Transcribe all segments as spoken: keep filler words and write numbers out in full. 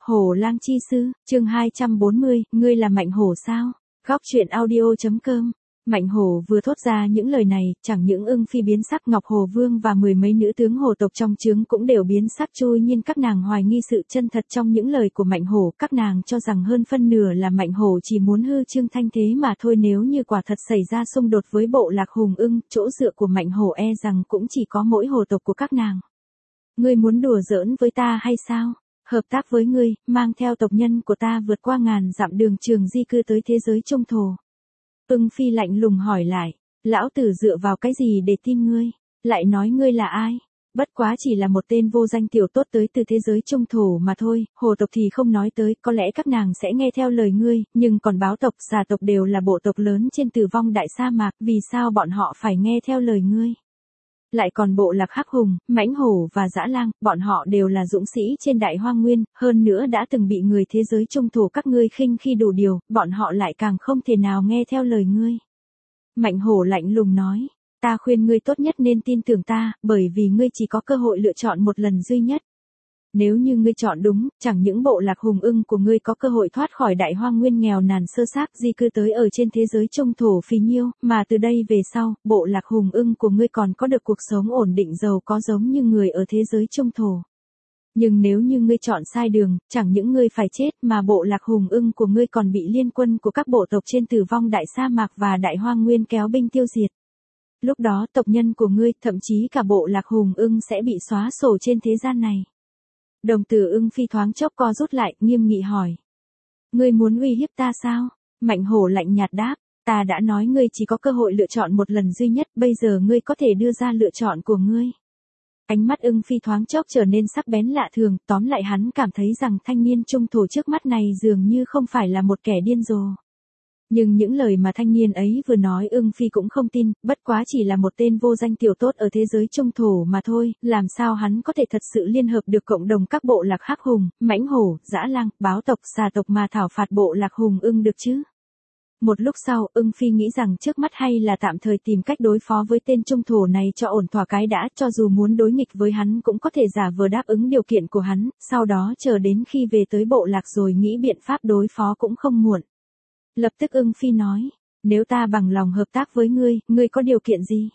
Hổ lang chi sư, chương hai trăm bốn mươi, ngươi là Mạnh Hổ sao? Góc truyện audio.com. Mạnh Hổ vừa thốt ra những lời này, chẳng những Ưng Phi biến sắc, Ngọc Hồ Vương và mười mấy nữ tướng hồ tộc trong trướng cũng đều biến sắc. Trôi nhiên các nàng hoài nghi sự chân thật trong những lời của Mạnh Hổ, các nàng cho rằng hơn phân nửa là Mạnh Hổ chỉ muốn hư trương thanh thế mà thôi. Nếu như quả thật xảy ra xung đột với bộ lạc Hùng Ưng, chỗ dựa của Mạnh Hổ e rằng cũng chỉ có mỗi hồ tộc của các nàng. Ngươi muốn đùa giỡn với ta hay sao? Hợp tác với ngươi, mang theo tộc nhân của ta vượt qua ngàn dặm đường trường di cư tới thế giới trung thổ. Ưng Phi lạnh lùng hỏi lại, lão tử dựa vào cái gì để tin ngươi, lại nói ngươi là ai? Bất quá chỉ là một tên vô danh tiểu tốt tới từ thế giới trung thổ mà thôi, hồ tộc thì không nói tới, có lẽ các nàng sẽ nghe theo lời ngươi, nhưng còn báo tộc, xà tộc đều là bộ tộc lớn trên Tử Vong Đại Sa Mạc, vì sao bọn họ phải nghe theo lời ngươi? Lại còn bộ lạc Hắc Hùng, Mãnh Hổ và Dã Lang, bọn họ đều là dũng sĩ trên Đại Hoang Nguyên, hơn nữa đã từng bị người thế giới trung thổ các ngươi khinh khi đủ điều, bọn họ lại càng không thể nào nghe theo lời ngươi. Mạnh Hổ lạnh lùng nói, ta khuyên ngươi tốt nhất nên tin tưởng ta, bởi vì ngươi chỉ có cơ hội lựa chọn một lần duy nhất. Nếu như ngươi chọn đúng, chẳng những bộ lạc Hùng Ưng của ngươi có cơ hội thoát khỏi Đại Hoang Nguyên nghèo nàn sơ xác di cư tới ở trên thế giới trung thổ phì nhiêu, mà từ đây về sau, bộ lạc Hùng Ưng của ngươi còn có được cuộc sống ổn định giàu có giống như người ở thế giới trung thổ. Nhưng nếu như ngươi chọn sai đường, chẳng những ngươi phải chết mà bộ lạc Hùng Ưng của ngươi còn bị liên quân của các bộ tộc trên Tử Vong Đại Sa Mạc và Đại Hoang Nguyên kéo binh tiêu diệt. Lúc đó tộc nhân của ngươi, thậm chí cả bộ lạc Hùng Ưng sẽ bị xóa sổ trên thế gian này. Đồng tử Ưng Phi thoáng chốc co rút lại, nghiêm nghị hỏi. Ngươi muốn uy hiếp ta sao? Mạnh Hổ lạnh nhạt đáp, ta đã nói ngươi chỉ có cơ hội lựa chọn một lần duy nhất, bây giờ ngươi có thể đưa ra lựa chọn của ngươi. Ánh mắt Ưng Phi thoáng chốc trở nên sắc bén lạ thường, tóm lại hắn cảm thấy rằng thanh niên trung thổ trước mắt này dường như không phải là một kẻ điên rồ. Nhưng những lời mà thanh niên ấy vừa nói Ưng Phi cũng không tin, bất quá chỉ là một tên vô danh tiểu tốt ở thế giới trung thổ mà thôi, làm sao hắn có thể thật sự liên hợp được cộng đồng các bộ lạc Hắc Hùng, Mãnh Hổ, Dã Lang, báo tộc, xà tộc mà thảo phạt bộ lạc Hùng Ưng được chứ? Một lúc sau, Ưng Phi nghĩ rằng trước mắt hay là tạm thời tìm cách đối phó với tên trung thổ này cho ổn thỏa cái đã, cho dù muốn đối nghịch với hắn cũng có thể giả vờ đáp ứng điều kiện của hắn, sau đó chờ đến khi về tới bộ lạc rồi nghĩ biện pháp đối phó cũng không muộn. Lập tức Ưng Phi nói, nếu ta bằng lòng hợp tác với ngươi, ngươi có điều kiện gì?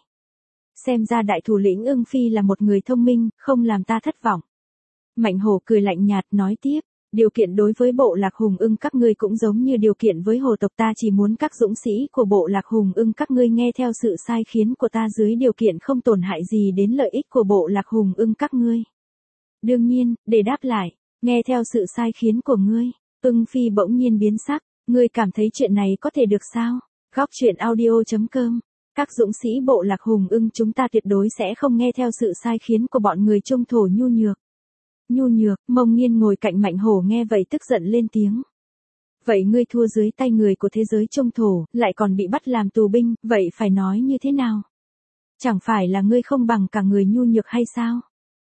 Xem ra đại thủ lĩnh Ưng Phi là một người thông minh, không làm ta thất vọng. Mạnh Hổ cười lạnh nhạt nói tiếp, điều kiện đối với bộ lạc Hùng Ưng các ngươi cũng giống như điều kiện với hồ tộc, ta chỉ muốn các dũng sĩ của bộ lạc Hùng Ưng các ngươi nghe theo sự sai khiến của ta dưới điều kiện không tổn hại gì đến lợi ích của bộ lạc Hùng Ưng các ngươi. Đương nhiên, để đáp lại, nghe theo sự sai khiến của ngươi, Ưng Phi bỗng nhiên biến sắc. Ngươi cảm thấy chuyện này có thể được sao? Góc truyện audio.com. Các dũng sĩ bộ lạc Hùng Ưng chúng ta tuyệt đối sẽ không nghe theo sự sai khiến của bọn người trung thổ nhu nhược. Nhu nhược, Mông Nghiên ngồi cạnh Mạnh Hổ nghe vậy tức giận lên tiếng. Vậy ngươi thua dưới tay người của thế giới trung thổ, lại còn bị bắt làm tù binh, vậy phải nói như thế nào? Chẳng phải là ngươi không bằng cả người nhu nhược hay sao?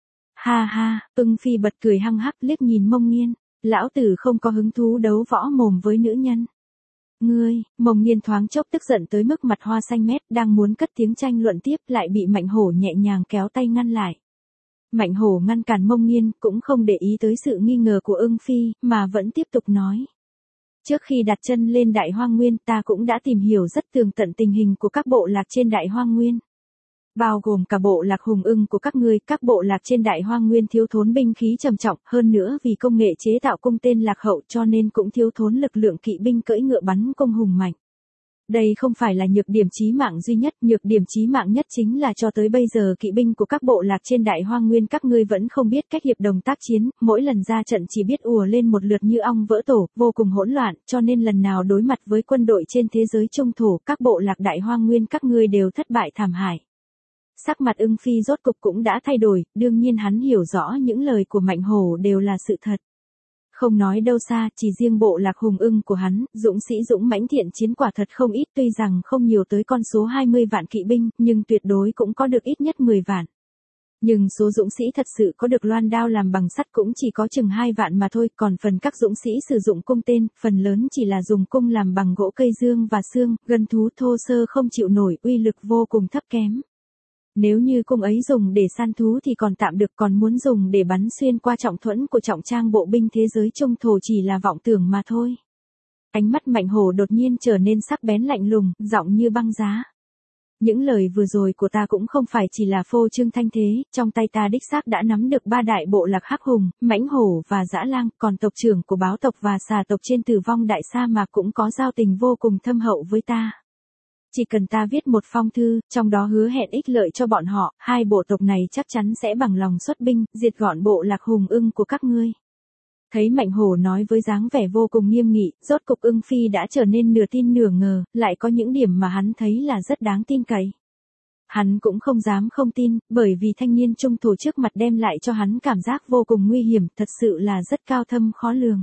Ha ha, Ưng Phi bật cười hăng hắc liếc nhìn Mông Nghiên. Lão tử không có hứng thú đấu võ mồm với nữ nhân. Ngươi, Mông Nghiên thoáng chốc tức giận tới mức mặt hoa xanh mét, đang muốn cất tiếng tranh luận tiếp lại bị Mạnh Hổ nhẹ nhàng kéo tay ngăn lại. Mạnh Hổ ngăn cản Mông Nghiên cũng không để ý tới sự nghi ngờ của Ưng Phi, mà vẫn tiếp tục nói. Trước khi đặt chân lên Đại Hoang Nguyên ta cũng đã tìm hiểu rất tường tận tình hình của các bộ lạc trên Đại Hoang Nguyên. Bao gồm cả bộ lạc Hùng Ưng của các ngươi, các bộ lạc trên Đại Hoang Nguyên thiếu thốn binh khí trầm trọng, hơn nữa vì công nghệ chế tạo cung tên lạc hậu cho nên cũng thiếu thốn lực lượng kỵ binh cưỡi ngựa bắn cung hùng mạnh. Đây không phải là nhược điểm chí mạng duy nhất, nhược điểm chí mạng nhất chính là cho tới bây giờ kỵ binh của các bộ lạc trên Đại Hoang Nguyên các ngươi vẫn không biết cách hiệp đồng tác chiến, mỗi lần ra trận chỉ biết ùa lên một lượt như ong vỡ tổ, vô cùng hỗn loạn, cho nên lần nào đối mặt với quân đội trên thế giới trung thổ, các bộ lạc Đại Hoang Nguyên các ngươi đều thất bại thảm hại. Sắc mặt Ưng Phi rốt cục cũng đã thay đổi, đương nhiên hắn hiểu rõ những lời của Mạnh Hổ đều là sự thật. Không nói đâu xa, chỉ riêng bộ lạc Hùng Ưng của hắn, dũng sĩ dũng mãnh thiện chiến quả thật không ít, tuy rằng không nhiều tới con số hai mươi vạn kỵ binh, nhưng tuyệt đối cũng có được ít nhất mười vạn. Nhưng số dũng sĩ thật sự có được loan đao làm bằng sắt cũng chỉ có chừng hai vạn mà thôi, còn phần các dũng sĩ sử dụng cung tên, phần lớn chỉ là dùng cung làm bằng gỗ cây dương và xương, gân thú thô sơ không chịu nổi, uy lực vô cùng thấp kém. Nếu như cung ấy dùng để săn thú thì còn tạm được, còn muốn dùng để bắn xuyên qua trọng thuẫn của trọng trang bộ binh thế giới trung thổ chỉ là vọng tưởng mà thôi. Ánh mắt Mạnh Hổ đột nhiên trở nên sắc bén lạnh lùng, giọng như băng giá. Những lời vừa rồi của ta cũng không phải chỉ là phô trương thanh thế, trong tay ta đích xác đã nắm được ba đại bộ lạc Hắc Hùng, Mãnh Hổ và Dã Lang, còn tộc trưởng của báo tộc và xà tộc trên Tử Vong Đại Sa Mạc cũng có giao tình vô cùng thâm hậu với ta. Chỉ cần ta viết một phong thư, trong đó hứa hẹn ích lợi cho bọn họ, hai bộ tộc này chắc chắn sẽ bằng lòng xuất binh, diệt gọn bộ lạc Hùng Ưng của các ngươi. Thấy Mạnh Hổ nói với dáng vẻ vô cùng nghiêm nghị, rốt cục Ưng Phi đã trở nên nửa tin nửa ngờ, lại có những điểm mà hắn thấy là rất đáng tin cậy. Hắn cũng không dám không tin, bởi vì thanh niên trung thổ trước mặt đem lại cho hắn cảm giác vô cùng nguy hiểm, thật sự là rất cao thâm khó lường.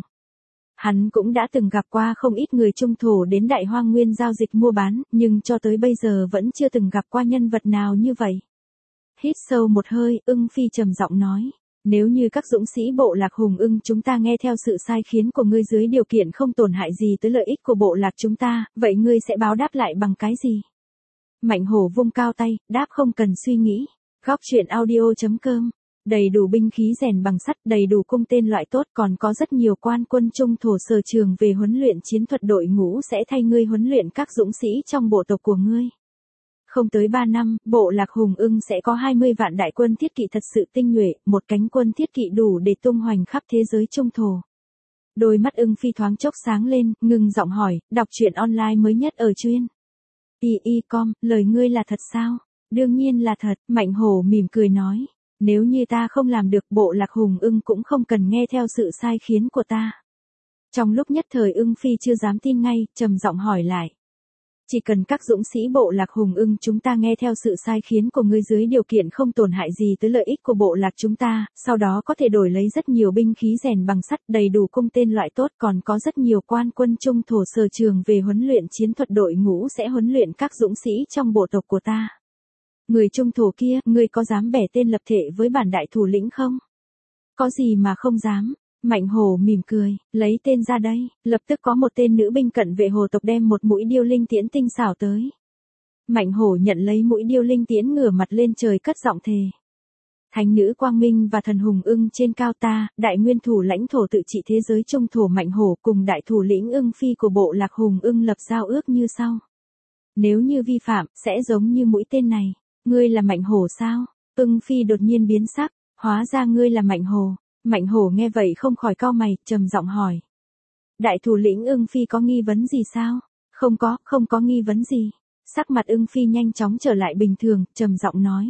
Hắn cũng đã từng gặp qua không ít người trung thổ đến Đại Hoang Nguyên giao dịch mua bán, nhưng cho tới bây giờ vẫn chưa từng gặp qua nhân vật nào như vậy. Hít sâu một hơi, Ưng Phi trầm giọng nói. Nếu như các dũng sĩ bộ lạc Hùng Ưng chúng ta nghe theo sự sai khiến của ngươi dưới điều kiện không tổn hại gì tới lợi ích của bộ lạc chúng ta, vậy ngươi sẽ báo đáp lại bằng cái gì? Mạnh Hổ vung cao tay, đáp không cần suy nghĩ. Góc truyện audio chấm com. Đầy đủ binh khí rèn bằng sắt, đầy đủ cung tên loại tốt, còn có rất nhiều quan quân trung thổ sở trường về huấn luyện chiến thuật, đội ngũ sẽ thay ngươi huấn luyện các dũng sĩ trong bộ tộc của ngươi. Không tới ba năm, bộ lạc Hùng Ưng sẽ có hai mươi vạn đại quân thiết kỵ thật sự tinh nhuệ, một cánh quân thiết kỵ đủ để tung hoành khắp thế giới trung thổ. Đôi mắt Ưng Phi thoáng chốc sáng lên, ngừng giọng hỏi, đọc truyện online mới nhất ở chuyên i i com, lời ngươi là thật sao? Đương nhiên là thật, Mạnh Hổ mỉm cười nói. Nếu như ta không làm được, bộ lạc Hùng Ưng cũng không cần nghe theo sự sai khiến của ta. Trong lúc nhất thời Ưng Phi chưa dám tin ngay, trầm giọng hỏi lại. Chỉ cần các dũng sĩ bộ lạc Hùng Ưng chúng ta nghe theo sự sai khiến của ngươi dưới điều kiện không tổn hại gì tới lợi ích của bộ lạc chúng ta, sau đó có thể đổi lấy rất nhiều binh khí rèn bằng sắt, đầy đủ cung tên loại tốt, còn có rất nhiều quan quân trung thổ sở trường về huấn luyện chiến thuật, đội ngũ sẽ huấn luyện các dũng sĩ trong bộ tộc của ta. Người trung thổ kia, ngươi có dám bẻ tên lập thể với bản đại thủ lĩnh không? Có gì mà không dám? Mạnh Hổ mỉm cười, lấy tên ra đây, lập tức có một tên nữ binh cận vệ hồ tộc đem một mũi điêu linh tiễn tinh xảo tới. Mạnh Hổ nhận lấy mũi điêu linh tiễn, ngửa mặt lên trời cất giọng thề. Thánh nữ Quang Minh và thần Hùng Ưng trên cao ta, đại nguyên thủ lãnh thổ tự trị thế giới trung thổ Mạnh Hổ cùng đại thủ lĩnh Ưng Phi của bộ lạc Hùng Ưng lập giao ước như sau. Nếu như vi phạm, sẽ giống như mũi tên này. Ngươi là Mạnh Hổ sao? Ưng Phi đột nhiên biến sắc, hóa ra ngươi là Mạnh Hổ. Mạnh Hổ nghe vậy không khỏi cau mày, trầm giọng hỏi. Đại thủ lĩnh Ưng Phi có nghi vấn gì sao? Không có, không có nghi vấn gì. Sắc mặt Ưng Phi nhanh chóng trở lại bình thường, trầm giọng nói.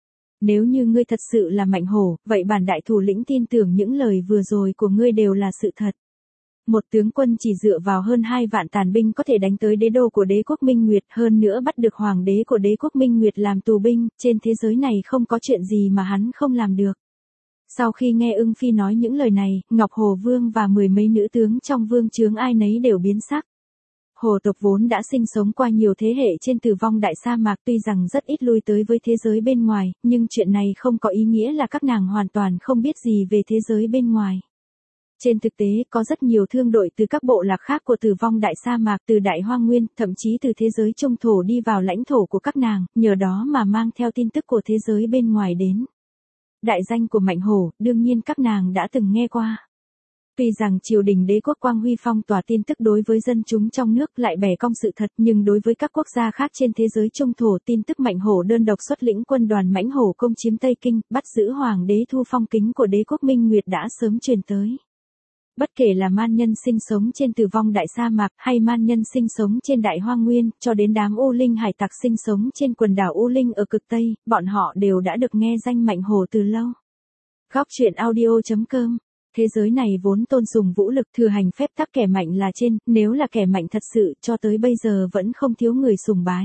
Nếu như ngươi thật sự là Mạnh Hổ, vậy bản đại thủ lĩnh tin tưởng những lời vừa rồi của ngươi đều là sự thật. Một tướng quân chỉ dựa vào hơn hai vạn tàn binh có thể đánh tới đế đô của đế quốc Minh Nguyệt, hơn nữa bắt được hoàng đế của đế quốc Minh Nguyệt làm tù binh, trên thế giới này không có chuyện gì mà hắn không làm được. Sau khi nghe Ưng Phi nói những lời này, Ngọc Hồ Vương và mười mấy nữ tướng trong vương chướng ai nấy đều biến sắc. Hồ tộc vốn đã sinh sống qua nhiều thế hệ trên Tử Vong Đại Sa Mạc, tuy rằng rất ít lui tới với thế giới bên ngoài, nhưng chuyện này không có ý nghĩa là các nàng hoàn toàn không biết gì về thế giới bên ngoài. Trên thực tế, có rất nhiều thương đội từ các bộ lạc khác của Tử Vong Đại Sa Mạc, từ Đại Hoang Nguyên, thậm chí từ thế giới trung thổ đi vào lãnh thổ của các nàng, nhờ đó mà mang theo tin tức của thế giới bên ngoài đến. Đại danh của Mạnh Hổ, đương nhiên các nàng đã từng nghe qua. Tuy rằng triều đình đế quốc Quang Huy phong tỏa tin tức đối với dân chúng trong nước lại bẻ cong sự thật, nhưng đối với các quốc gia khác trên thế giới trung thổ, tin tức Mạnh Hổ đơn độc xuất lĩnh quân đoàn Mãnh Hổ công chiếm Tây Kinh, bắt giữ hoàng đế Thu Phong Kính của đế quốc Minh Nguyệt đã sớm truyền tới. Bất kể là man nhân sinh sống trên Tử Vong Đại Sa Mạc, hay man nhân sinh sống trên Đại Hoang Nguyên, cho đến đám U Linh hải tặc sinh sống trên quần đảo U Linh ở cực Tây, bọn họ đều đã được nghe danh Mạnh Hổ từ lâu. Góc truyện audio chấm com. Thế giới này vốn tôn sùng vũ lực, thừa hành phép tắc, kẻ mạnh là trên, nếu là kẻ mạnh thật sự, cho tới bây giờ vẫn không thiếu người sùng bái.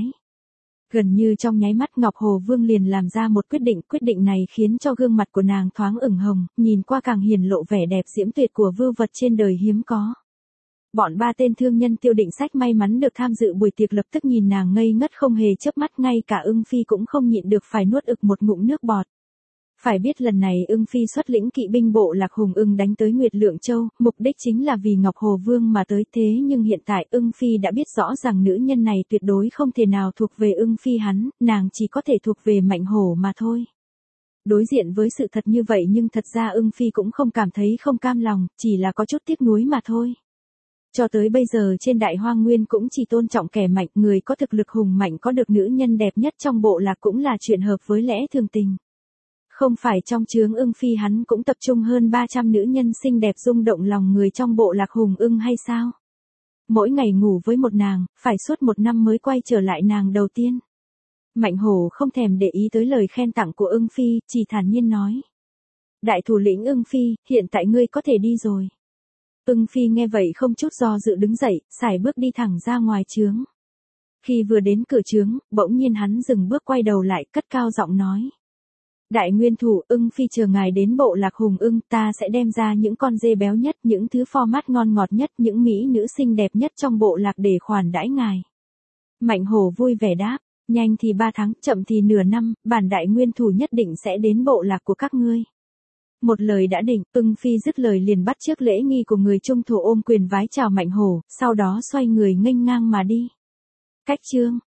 Gần như trong nháy mắt Ngọc Hồ Vương liền làm ra một quyết định, quyết định này khiến cho gương mặt của nàng thoáng ửng hồng, nhìn qua càng hiển lộ vẻ đẹp diễm tuyệt của vưu vật trên đời hiếm có. Bọn ba tên thương nhân Tiêu Định Sách may mắn được tham dự buổi tiệc lập tức nhìn nàng ngây ngất không hề chớp mắt, ngay cả Ưng Phi cũng không nhịn được phải nuốt ực một ngụm nước bọt. Phải biết lần này ưng phi xuất lĩnh kỵ binh bộ lạc Hùng Ưng đánh tới Nguyệt Lượng Châu, mục đích chính là vì Ngọc Hồ Vương mà tới, thế nhưng hiện tại ưng phi đã biết rõ rằng nữ nhân này tuyệt đối không thể nào thuộc về ưng phi hắn, nàng chỉ có thể thuộc về Mạnh Hổ mà thôi. Đối diện với sự thật như vậy nhưng thật ra ưng phi cũng không cảm thấy không cam lòng, chỉ là có chút tiếc nuối mà thôi. Cho tới bây giờ trên đại hoang nguyên cũng chỉ tôn trọng kẻ mạnh, người có thực lực hùng mạnh có được nữ nhân đẹp nhất trong bộ lạc cũng là chuyện hợp với lẽ thường tình. Không phải trong chướng ưng phi hắn cũng tập trung hơn ba trăm nữ nhân xinh đẹp rung động lòng người trong bộ lạc Hùng Ưng hay sao? Mỗi ngày ngủ với một nàng, phải suốt một năm mới quay trở lại nàng đầu tiên. Mạnh Hổ không thèm để ý tới lời khen tặng của ưng phi, chỉ thản nhiên nói. Đại thủ lĩnh ưng phi, hiện tại ngươi có thể đi rồi. Ưng phi nghe vậy không chút do dự đứng dậy, sải bước đi thẳng ra ngoài trướng. Khi vừa đến cửa trướng, bỗng nhiên hắn dừng bước quay đầu lại, cất cao giọng nói. Đại nguyên thủ, ưng phi chờ ngài đến bộ lạc Hùng Ưng, ta sẽ đem ra những con dê béo nhất, những thứ format ngon ngọt nhất, những mỹ nữ xinh đẹp nhất trong bộ lạc để khoản đãi ngài. Mạnh Hổ vui vẻ đáp, nhanh thì ba tháng, chậm thì nửa năm, bản đại nguyên thủ nhất định sẽ đến bộ lạc của các ngươi. Một lời đã định, ưng phi dứt lời liền bắt chước lễ nghi của người trung thổ ôm quyền vái chào Mạnh Hổ, sau đó xoay người nghênh ngang mà đi. Cách chương